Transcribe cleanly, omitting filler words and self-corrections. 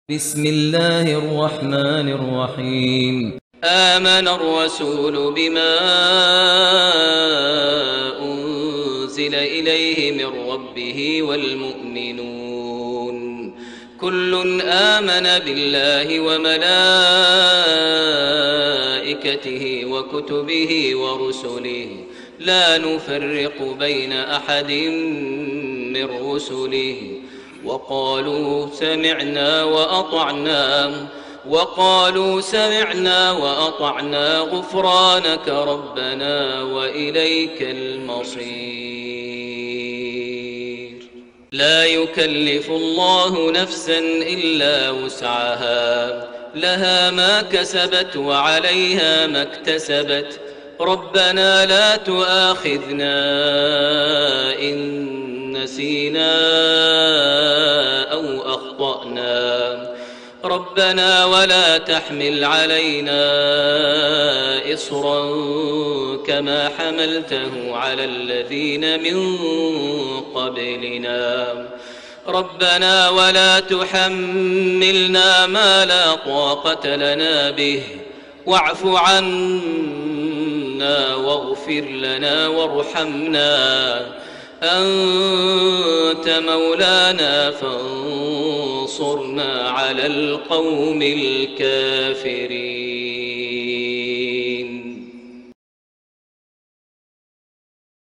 بسم الله الرحمن الرحيم. آمن الرسول بما أنزل إليه من ربه والمؤمنون كل آمن بالله وملائكته وكتبه ورسله لا نفرق بين أحد من رسله وقالوا سمعنا وأطعنا غفرانك ربنا وإليك المصير. لا يكلف الله نفسا إلا وسعها لها ما كسبت وعليها ما اكتسبت ربنا لا تؤاخذنا إن نسينا أو أخطأنا ربنا ولا تحمل علينا إصرا كما حملته على الذين من قبلنا ربنا ولا تحملنا ما لا طاقة لنا به واعف عنا واغفر لنا وارحمنا أنت مولانا فانصرنا على القوم الكافرين.